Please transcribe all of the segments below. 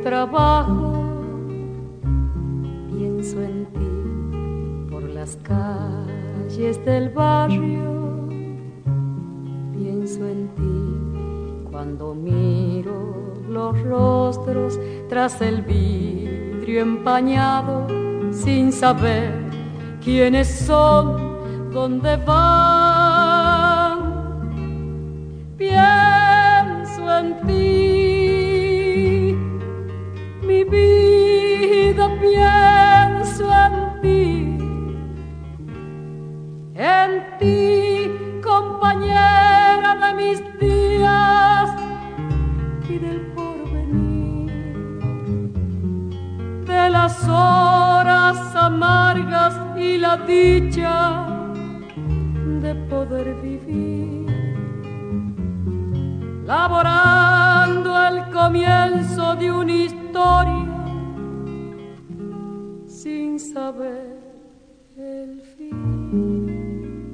trabajo, pienso en ti por las calles del barrio, pienso en ti cuando miro los rostros tras el vidrio empañado, sin saber quiénes son, dónde van. Pienso en ti, mi vida, pienso en ti, compañera de mis días y del porvenir, de las horas amargas y la dicha de poder vivir, laborando el comienzo de una historia sin saber el fin.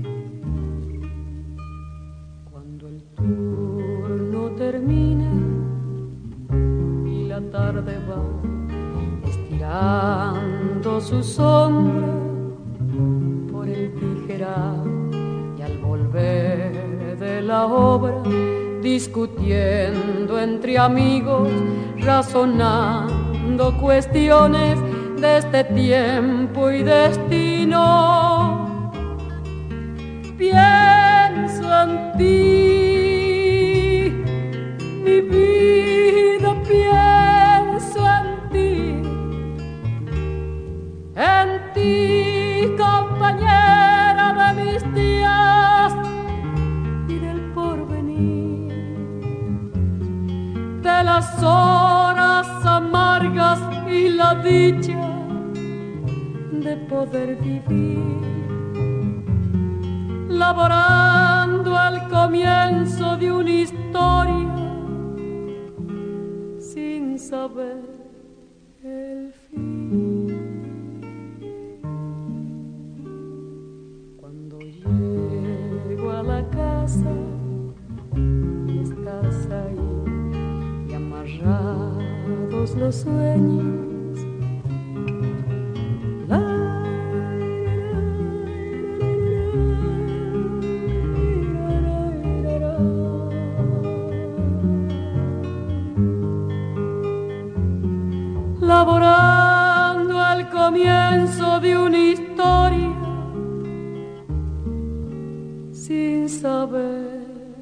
Cuando el turno termina y la tarde va estirando su sombra por el tijeral, y al volver de la obra, discutiendo entre amigos, razonando cuestiones de este tiempo y destino, pienso en ti, mi vida, pienso en ti, compañera de mis días y del porvenir, de las horas amargas y la dicha de poder vivir, laborando al comienzo de una historia sin saber el fin. Cuando llego a la casa y estás ahí y amarrados los sueños, laborando al comienzo de una historia sin saber